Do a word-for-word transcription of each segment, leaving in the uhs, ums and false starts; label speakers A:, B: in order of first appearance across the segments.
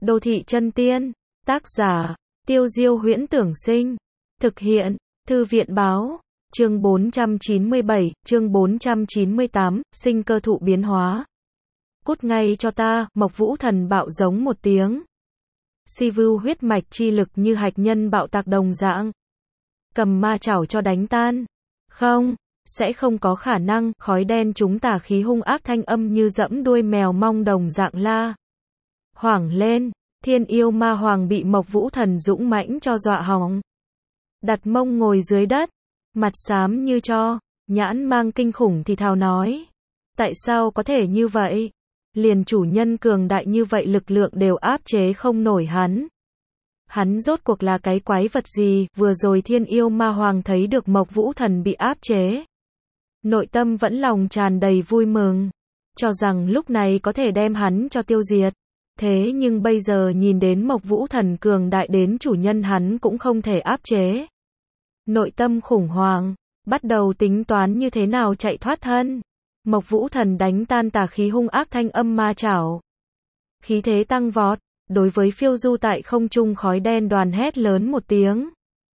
A: Đô thị chân tiên. Tác giả, Tiêu Diêu Huyễn Tưởng Sinh. Thực hiện, Thư viện Báo. Chương bốn trăm chín mươi bảy, chương bốn trăm chín mươi tám, sinh cơ thụ biến hóa. Cút ngay cho ta, Mộc Vũ Thần bạo giống một tiếng. Si vưu huyết mạch chi lực như hạch nhân bạo tạc đồng dạng. Cầm ma chảo cho đánh tan. Không, sẽ không có khả năng, khói đen chúng tà khí hung ác thanh âm như dẫm đuôi mèo mong đồng dạng la. Hoảng lên, thiên yêu ma hoàng bị Mộc Vũ Thần dũng mãnh cho dọa hỏng. Đặt mông ngồi dưới đất, mặt xám như tro, nhãn mang kinh khủng thì thào nói. Tại sao có thể như vậy? Liền chủ nhân cường đại như vậy lực lượng đều áp chế không nổi hắn. Hắn rốt cuộc là cái quái vật gì? Vừa rồi thiên yêu ma hoàng thấy được Mộc Vũ Thần bị áp chế. Nội tâm vẫn lòng tràn đầy vui mừng. Cho rằng lúc này có thể đem hắn cho tiêu diệt. Thế nhưng bây giờ nhìn đến Mộc Vũ Thần cường đại đến chủ nhân hắn cũng không thể áp chế. Nội tâm khủng hoảng, bắt đầu tính toán như thế nào chạy thoát thân. Mộc Vũ Thần đánh tan tà khí hung ác thanh âm ma chảo. Khí thế tăng vọt, đối với phiêu du tại không trung khói đen đoàn hét lớn một tiếng.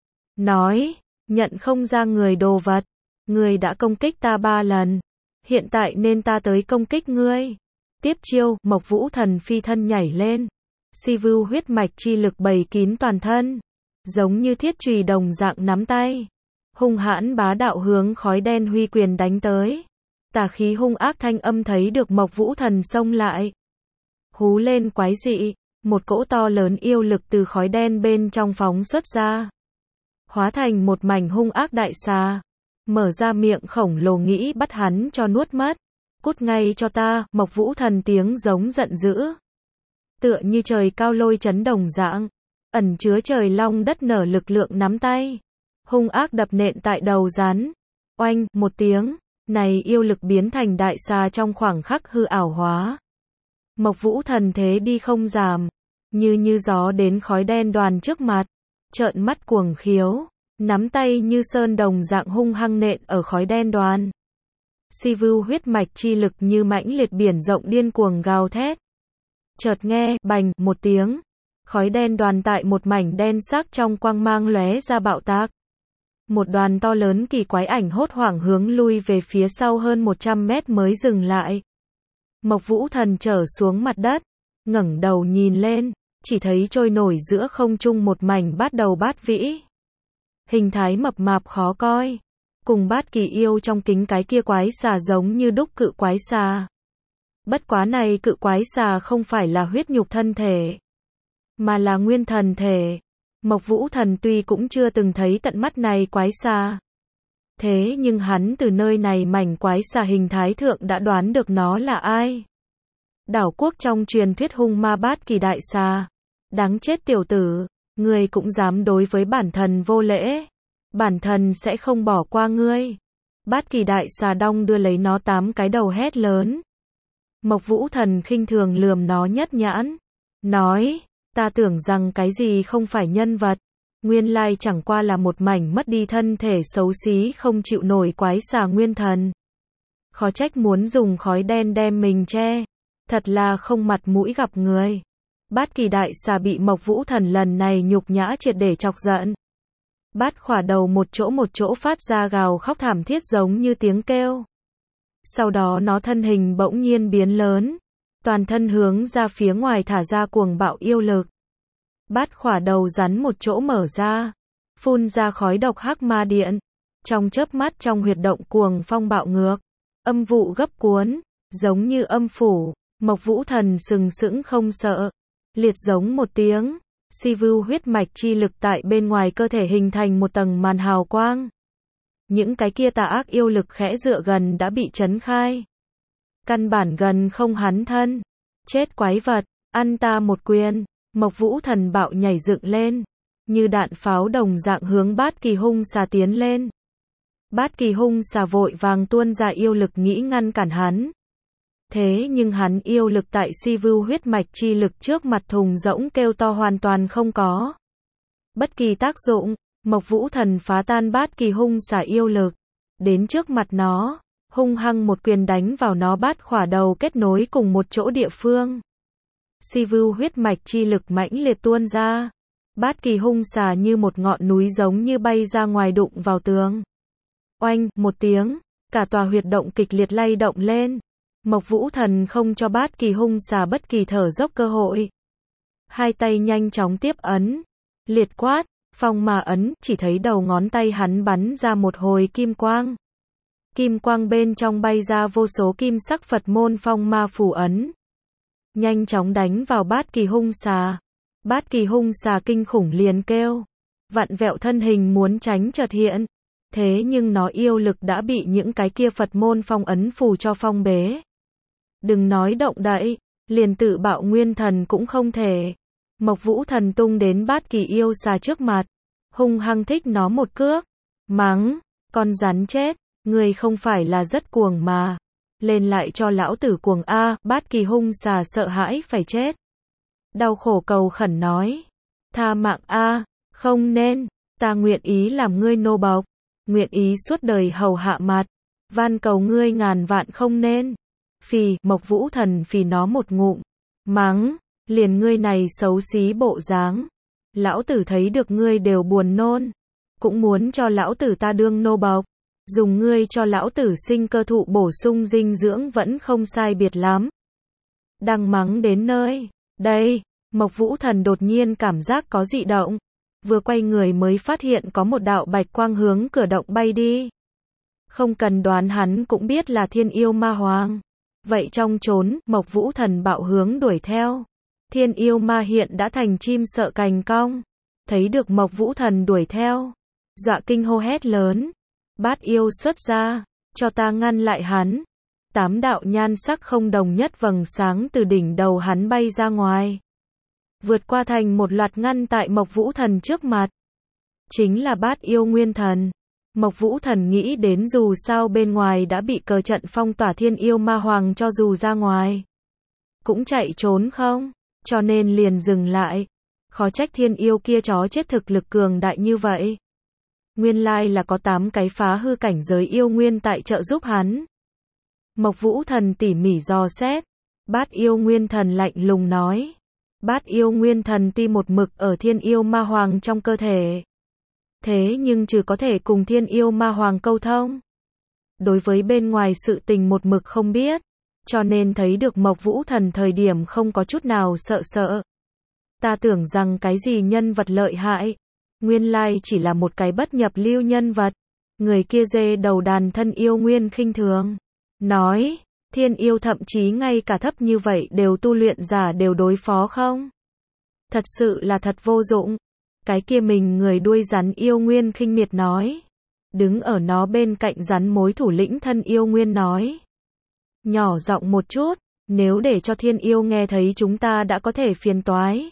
A: Nói, nhận không ra người đồ vật, người đã công kích ta ba lần. Hiện tại nên ta tới công kích ngươi. Tiếp chiêu, Mộc Vũ Thần phi thân nhảy lên. Si vưu huyết mạch chi lực bày kín toàn thân. Giống như thiết chùy đồng dạng nắm tay. Hung hãn bá đạo hướng khói đen huy quyền đánh tới. Tà khí hung ác thanh âm thấy được Mộc Vũ Thần xông lại. Hú lên quái dị, một cỗ to lớn yêu lực từ khói đen bên trong phóng xuất ra. Hóa thành một mảnh hung ác đại xà. Mở ra miệng khổng lồ nghĩ bắt hắn cho nuốt mất. Cút ngay cho ta, Mộc Vũ Thần tiếng giống giận dữ. Tựa như trời cao lôi chấn đồng dạng. Ẩn chứa trời long đất nở lực lượng nắm tay. Hung ác đập nện tại đầu rắn. Oanh, một tiếng. Này yêu lực biến thành đại xà trong khoảng khắc hư ảo hóa. Mộc Vũ Thần thế đi không giảm. Như như gió đến khói đen đoàn trước mặt. Trợn mắt cuồng khiếu. Nắm tay như sơn đồng dạng hung hăng nện ở khói đen đoàn. Si vưu huyết mạch chi lực như mãnh liệt biển rộng điên cuồng gào thét. Chợt nghe, bành, một tiếng. Khói đen đoàn tại một mảnh đen sắc trong quang mang lóe ra bạo tạc. Một đoàn to lớn kỳ quái ảnh hốt hoảng hướng lui về phía sau hơn một trăm mét mới dừng lại. Mộc Vũ Thần trở xuống mặt đất, ngẩng đầu nhìn lên, chỉ thấy trôi nổi giữa không trung một mảnh bát đầu bát vĩ. Hình thái mập mạp khó coi, cùng bát kỳ yêu trong kính cái kia quái xà giống như đúc cự quái xà. Bất quá này cự quái xà không phải là huyết nhục thân thể, mà là nguyên thần thể. Mộc Vũ Thần tuy cũng chưa từng thấy tận mắt này quái xà. Thế nhưng hắn từ nơi này mảnh quái xà hình thái thượng đã đoán được nó là ai. Đảo quốc trong truyền thuyết hung ma bát kỳ đại xà. Đáng chết tiểu tử, ngươi cũng dám đối với bản thần vô lễ. Bản thần sẽ không bỏ qua ngươi. Bát kỳ đại xà đong đưa lấy nó tám cái đầu hét lớn. Mộc Vũ Thần khinh thường lườm nó nhất nhãn. Nói, ta tưởng rằng cái gì không phải nhân vật. Nguyên lai chẳng qua là một mảnh mất đi thân thể xấu xí không chịu nổi quái xà nguyên thần. Khó trách muốn dùng khói đen đem mình che. Thật là không mặt mũi gặp người. Bát kỳ đại xà bị Mộc Vũ Thần lần này nhục nhã triệt để chọc giận. Bát khỏa đầu một chỗ một chỗ phát ra gào khóc thảm thiết giống như tiếng kêu. Sau đó nó thân hình bỗng nhiên biến lớn. Toàn thân hướng ra phía ngoài thả ra cuồng bạo yêu lực. Bát khỏa đầu rắn một chỗ mở ra. Phun ra khói độc hắc ma điện. Trong chớp mắt trong huyệt động cuồng phong bạo ngược. Âm vụ gấp cuốn. Giống như âm phủ. Mộc Vũ Thần sừng sững không sợ. Liệt giống một tiếng. Si vưu huyết mạch chi lực tại bên ngoài cơ thể hình thành một tầng màn hào quang. Những cái kia tà ác yêu lực khẽ dựa gần đã bị chấn khai. Căn bản gần không hắn thân. Chết quái vật, ăn ta một quyền. Mộc Vũ Thần bạo nhảy dựng lên. Như đạn pháo đồng dạng hướng bát kỳ hung xà tiến lên. Bát kỳ hung xà vội vàng tuôn ra yêu lực nghĩ ngăn cản hắn. Thế nhưng hắn yêu lực tại si vưu huyết mạch chi lực trước mặt thùng rỗng kêu to hoàn toàn không có. Bất kỳ tác dụng, Mộc Vũ Thần phá tan bát kỳ hung xà yêu lực. Đến trước mặt nó, hung hăng một quyền đánh vào nó bát khỏa đầu kết nối cùng một chỗ địa phương. si vưu huyết mạch chi lực mãnh liệt tuôn ra. Bát kỳ hung xà như một ngọn núi giống như bay ra ngoài đụng vào tường. Oanh, một tiếng, cả tòa huyệt động kịch liệt lay động lên. Mộc Vũ Thần không cho bát kỳ hung xà bất kỳ thở dốc cơ hội. Hai tay nhanh chóng tiếp ấn. Liệt quát, phong ma ấn, chỉ thấy đầu ngón tay hắn bắn ra một hồi kim quang. Kim quang bên trong bay ra vô số kim sắc Phật môn phong ma phù ấn. Nhanh chóng đánh vào bát kỳ hung xà. Bát kỳ hung xà kinh khủng liền kêu. Vặn vẹo thân hình muốn tránh chợt hiện. Thế nhưng nó yêu lực đã bị những cái kia Phật môn phong ấn phù cho phong bế. Đừng nói động đậy, liền tự bạo nguyên thần cũng không thể. Mộc Vũ Thần tung đến bát kỳ yêu xà trước mặt. Hung hăng thích nó một cước. Mắng, con rắn chết, ngươi không phải là rất cuồng mà. Lên lại cho lão tử cuồng a, bát kỳ hung xà sợ hãi phải chết. Đau khổ cầu khẩn nói. Tha mạng a, không nên, ta nguyện ý làm ngươi nô bộc. Nguyện ý suốt đời hầu hạ mặt. Van cầu ngươi ngàn vạn không nên. Phì, Mộc Vũ Thần phì nó một ngụm. Mắng, liền ngươi này xấu xí bộ dáng. Lão tử thấy được ngươi đều buồn nôn. Cũng muốn cho lão tử ta đương nô bộc. Dùng ngươi cho lão tử sinh cơ thụ bổ sung dinh dưỡng vẫn không sai biệt lắm. Đang mắng đến nơi. Đây, Mộc Vũ Thần đột nhiên cảm giác có dị động. Vừa quay người mới phát hiện có một đạo bạch quang hướng cửa động bay đi. Không cần đoán hắn cũng biết là Thiên Yêu Ma Hoàng. Vậy trong trốn, Mộc Vũ Thần bạo hướng đuổi theo. Thiên Yêu Ma hiện đã thành chim sợ cành cong. Thấy được Mộc Vũ Thần đuổi theo. Dọa kinh hô hét lớn. Bát yêu xuất ra, cho ta ngăn lại hắn. Tám đạo nhan sắc không đồng nhất vầng sáng từ đỉnh đầu hắn bay ra ngoài. Vượt qua thành một loạt ngăn tại Mộc Vũ Thần trước mặt. Chính là bát yêu nguyên thần. Mộc Vũ Thần nghĩ đến dù sao bên ngoài đã bị cờ trận phong tỏa Thiên Yêu Ma Hoàng cho dù ra ngoài. Cũng chạy trốn không, cho nên liền dừng lại. Khó trách thiên yêu kia chó chết thực lực cường đại như vậy. Nguyên lai là có tám cái phá hư cảnh giới yêu nguyên tại trợ giúp hắn. Mộc Vũ Thần tỉ mỉ dò xét. Bát yêu nguyên thần lạnh lùng nói. Bát yêu nguyên thần ti một mực ở Thiên Yêu Ma Hoàng trong cơ thể. Thế nhưng trừ có thể cùng Thiên Yêu Ma Hoàng câu thông. Đối với bên ngoài sự tình một mực không biết. Cho nên thấy được Mộc Vũ Thần thời điểm không có chút nào sợ sợ. Ta tưởng rằng cái gì nhân vật lợi hại. Nguyên lai chỉ là một cái bất nhập lưu nhân vật. Người kia dê đầu đàn thân yêu nguyên khinh thường. Nói, thiên yêu thậm chí ngay cả thấp như vậy đều tu luyện giả đều đối phó không? Thật sự là thật vô dụng. Cái kia mình người đuôi rắn yêu nguyên khinh miệt nói. Đứng ở nó bên cạnh rắn mối thủ lĩnh thân yêu nguyên nói. Nhỏ giọng một chút, nếu để cho thiên yêu nghe thấy chúng ta đã có thể phiền toái.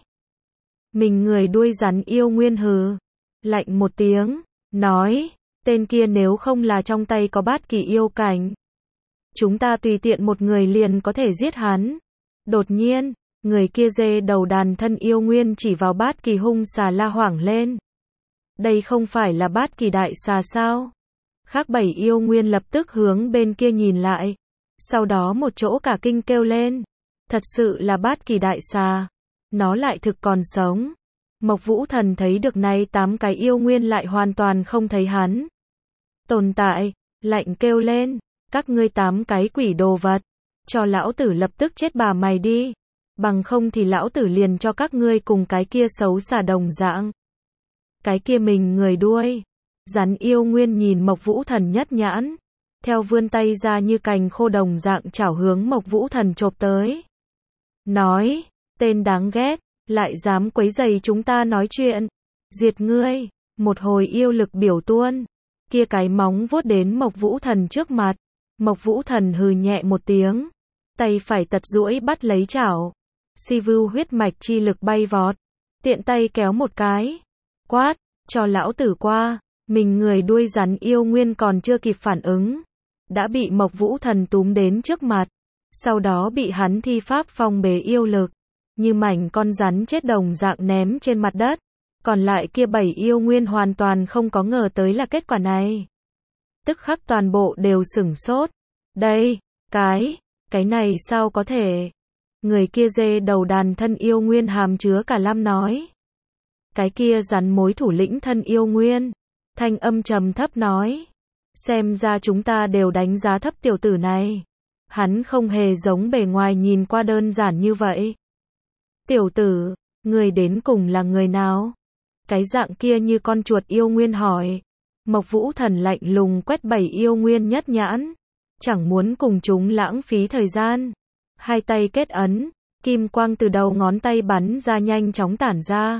A: Mình người đuôi rắn yêu nguyên hừ. Lạnh một tiếng, nói, tên kia nếu không là trong tay có bát kỳ yêu cảnh. Chúng ta tùy tiện một người liền có thể giết hắn. Đột nhiên, người kia dê đầu đàn thân yêu nguyên chỉ vào bát kỳ hung xà la hoảng lên. Đây không phải là bát kỳ đại xà sao? Khác bảy yêu nguyên lập tức hướng bên kia nhìn lại. Sau đó một chỗ cả kinh kêu lên. Thật sự là bát kỳ đại xà. Nó lại thực còn sống. Mộc Vũ Thần thấy được này tám cái yêu nguyên lại hoàn toàn không thấy hắn tồn tại, lạnh kêu lên, các ngươi tám cái quỷ đồ vật, cho lão tử lập tức chết bà mày đi, bằng không thì lão tử liền cho các ngươi cùng cái kia xấu xà đồng dạng. Cái kia mình người đuôi, rắn yêu nguyên nhìn Mộc Vũ Thần nhất nhãn, theo vươn tay ra như cành khô đồng dạng chảo hướng Mộc Vũ Thần chộp tới. Nói, tên đáng ghét. Lại dám quấy rầy chúng ta nói chuyện. Diệt ngươi. Một hồi yêu lực biểu tuôn. Kia cái móng vuốt đến Mộc Vũ Thần trước mặt. Mộc Vũ Thần hừ nhẹ một tiếng. Tay phải tật duỗi bắt lấy chảo. Si vưu huyết mạch chi lực bay vọt. Tiện tay kéo một cái. Quát. Cho lão tử qua. Mình người đuôi rắn yêu nguyên còn chưa kịp phản ứng. Đã bị Mộc Vũ Thần túm đến trước mặt. Sau đó bị hắn thi pháp phong bế yêu lực. Như mảnh con rắn chết đồng dạng ném trên mặt đất. Còn lại kia bảy yêu nguyên hoàn toàn không có ngờ tới là kết quả này. Tức khắc toàn bộ đều sửng sốt. Đây, cái, cái này sao có thể? Người kia dê đầu đàn thân yêu nguyên hàm chứa cả lam nói. Cái kia rắn mối thủ lĩnh thân yêu nguyên. Thanh âm trầm thấp nói. Xem ra chúng ta đều đánh giá thấp tiểu tử này. Hắn không hề giống bề ngoài nhìn qua đơn giản như vậy. Tiểu tử, người đến cùng là người nào? Cái dạng kia như con chuột yêu nguyên hỏi. Mộc Vũ Thần lạnh lùng quét bảy yêu nguyên nhất nhãn. Chẳng muốn cùng chúng lãng phí thời gian. Hai tay kết ấn, kim quang từ đầu ngón tay bắn ra nhanh chóng tản ra.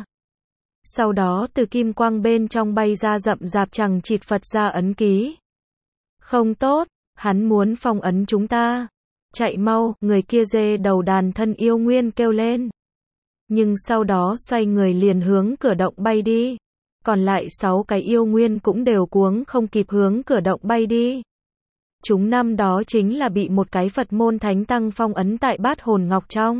A: Sau đó từ kim quang bên trong bay ra rậm rạp chằng chịt Phật ra ấn ký. Không tốt, hắn muốn phong ấn chúng ta. Chạy mau, người kia dê đầu đàn thân yêu nguyên kêu lên. Nhưng sau đó xoay người liền hướng cửa động bay đi. Còn lại sáu cái yêu nguyên cũng đều cuống không kịp hướng cửa động bay đi. Chúng năm đó chính là bị một cái Phật môn thánh tăng phong ấn tại bát hồn ngọc trong.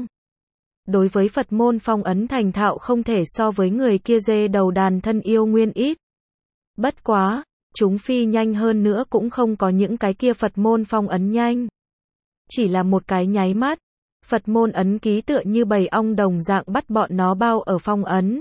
A: Đối với Phật môn phong ấn thành thạo không thể so với người kia dê đầu đàn thân yêu nguyên ít. Bất quá, chúng phi nhanh hơn nữa cũng không có những cái kia Phật môn phong ấn nhanh. Chỉ là một cái nháy mắt, Phật môn ấn ký tựa như bầy ong đồng dạng bắt bọn nó bao ở phong ấn.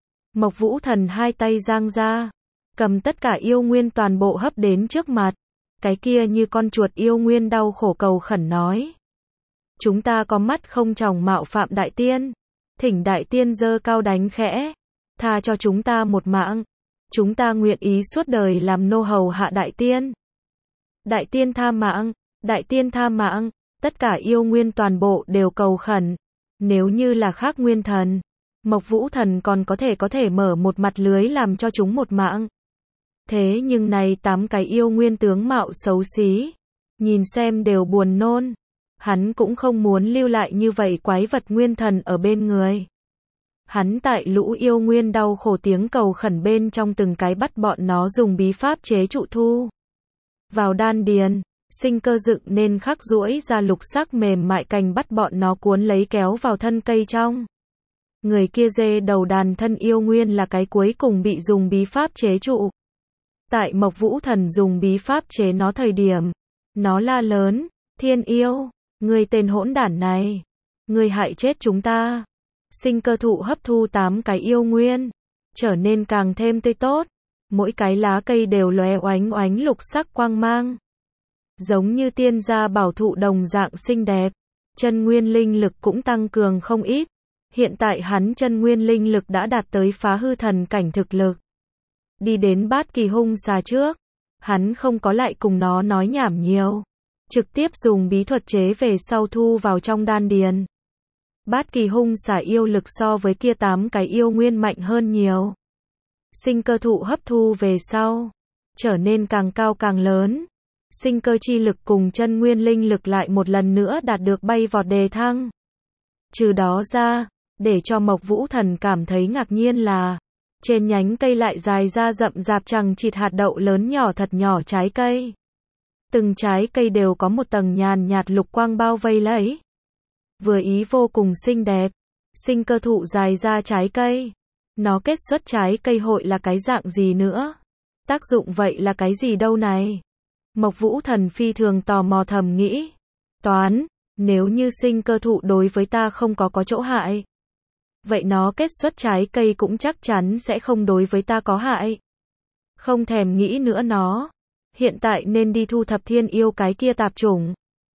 A: Mộc Vũ Thần hai tay giang ra, cầm tất cả yêu nguyên toàn bộ hấp đến trước mặt. Cái kia như con chuột yêu nguyên đau khổ cầu khẩn nói. Chúng ta có mắt không tròng mạo phạm đại tiên. Thỉnh đại tiên giơ cao đánh khẽ. Tha cho chúng ta một mạng. Chúng ta nguyện ý suốt đời làm nô hầu hạ đại tiên. Đại tiên tha mạng, đại tiên tha mạng. Tất cả yêu nguyên toàn bộ đều cầu khẩn. Nếu như là khác nguyên thần, Mộc Vũ Thần còn có thể có thể mở một mặt lưới làm cho chúng một mạng. Thế nhưng này tám cái yêu nguyên tướng mạo xấu xí, nhìn xem đều buồn nôn. Hắn cũng không muốn lưu lại như vậy quái vật nguyên thần ở bên người. Hắn tại lũ yêu nguyên đau khổ tiếng cầu khẩn bên trong từng cái bắt bọn nó dùng bí pháp chế trụ thu vào đan điền, sinh cơ dựng nên khắc duỗi ra lục sắc mềm mại cành bắt bọn nó cuốn lấy kéo vào thân cây trong. Người kia dê đầu đàn thân yêu nguyên là cái cuối cùng bị dùng bí pháp chế trụ. Tại Mộc Vũ Thần dùng bí pháp chế nó thời điểm, nó la lớn, thiên yêu, ngươi tên hỗn đản này, ngươi hại chết chúng ta. Sinh cơ thụ hấp thu tám cái yêu nguyên, trở nên càng thêm tươi tốt, mỗi cái lá cây đều lóe oánh oánh lục sắc quang mang. Giống như tiên gia bảo thụ đồng dạng xinh đẹp, chân nguyên linh lực cũng tăng cường không ít. Hiện tại hắn chân nguyên linh lực đã đạt tới phá hư thần cảnh thực lực. Đi đến bát kỳ hung xà trước, hắn không có lại cùng nó nói nhảm nhiều, trực tiếp dùng bí thuật chế về sau thu vào trong đan điền. Bát kỳ hung xà yêu lực so với kia tám cái yêu nguyên mạnh hơn nhiều. Sinh cơ thụ hấp thu về sau, trở nên càng cao càng lớn. Sinh cơ chi lực cùng chân nguyên linh lực lại một lần nữa đạt được bay vọt đề thăng. Trừ đó ra, để cho Mộc Vũ Thần cảm thấy ngạc nhiên là, trên nhánh cây lại dài ra rậm rạp chằng chịt hạt đậu lớn nhỏ thật nhỏ trái cây. Từng trái cây đều có một tầng nhàn nhạt lục quang bao vây lấy. Vừa ý vô cùng xinh đẹp. Sinh cơ thụ dài ra trái cây. Nó kết xuất trái cây hội là cái dạng gì nữa? Tác dụng vậy là cái gì đâu này? Mộc Vũ Thần phi thường tò mò thầm nghĩ. Toán, nếu như sinh cơ thụ đối với ta không có có chỗ hại, vậy nó kết xuất trái cây cũng chắc chắn sẽ không đối với ta có hại. Không thèm nghĩ nữa nó. Hiện tại nên đi thu thập thiên yêu cái kia tạp chủng.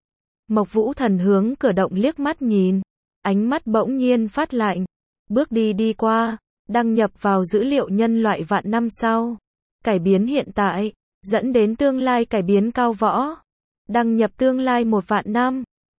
A: Mộc Vũ Thần hướng cửa động liếc mắt nhìn. Ánh mắt bỗng nhiên phát lạnh. Bước đi đi qua. Đăng nhập vào dữ liệu nhân loại vạn năm sau. Cải biến hiện tại. Dẫn đến tương lai cải biến cao võ. Đăng nhập tương lai một vạn năm.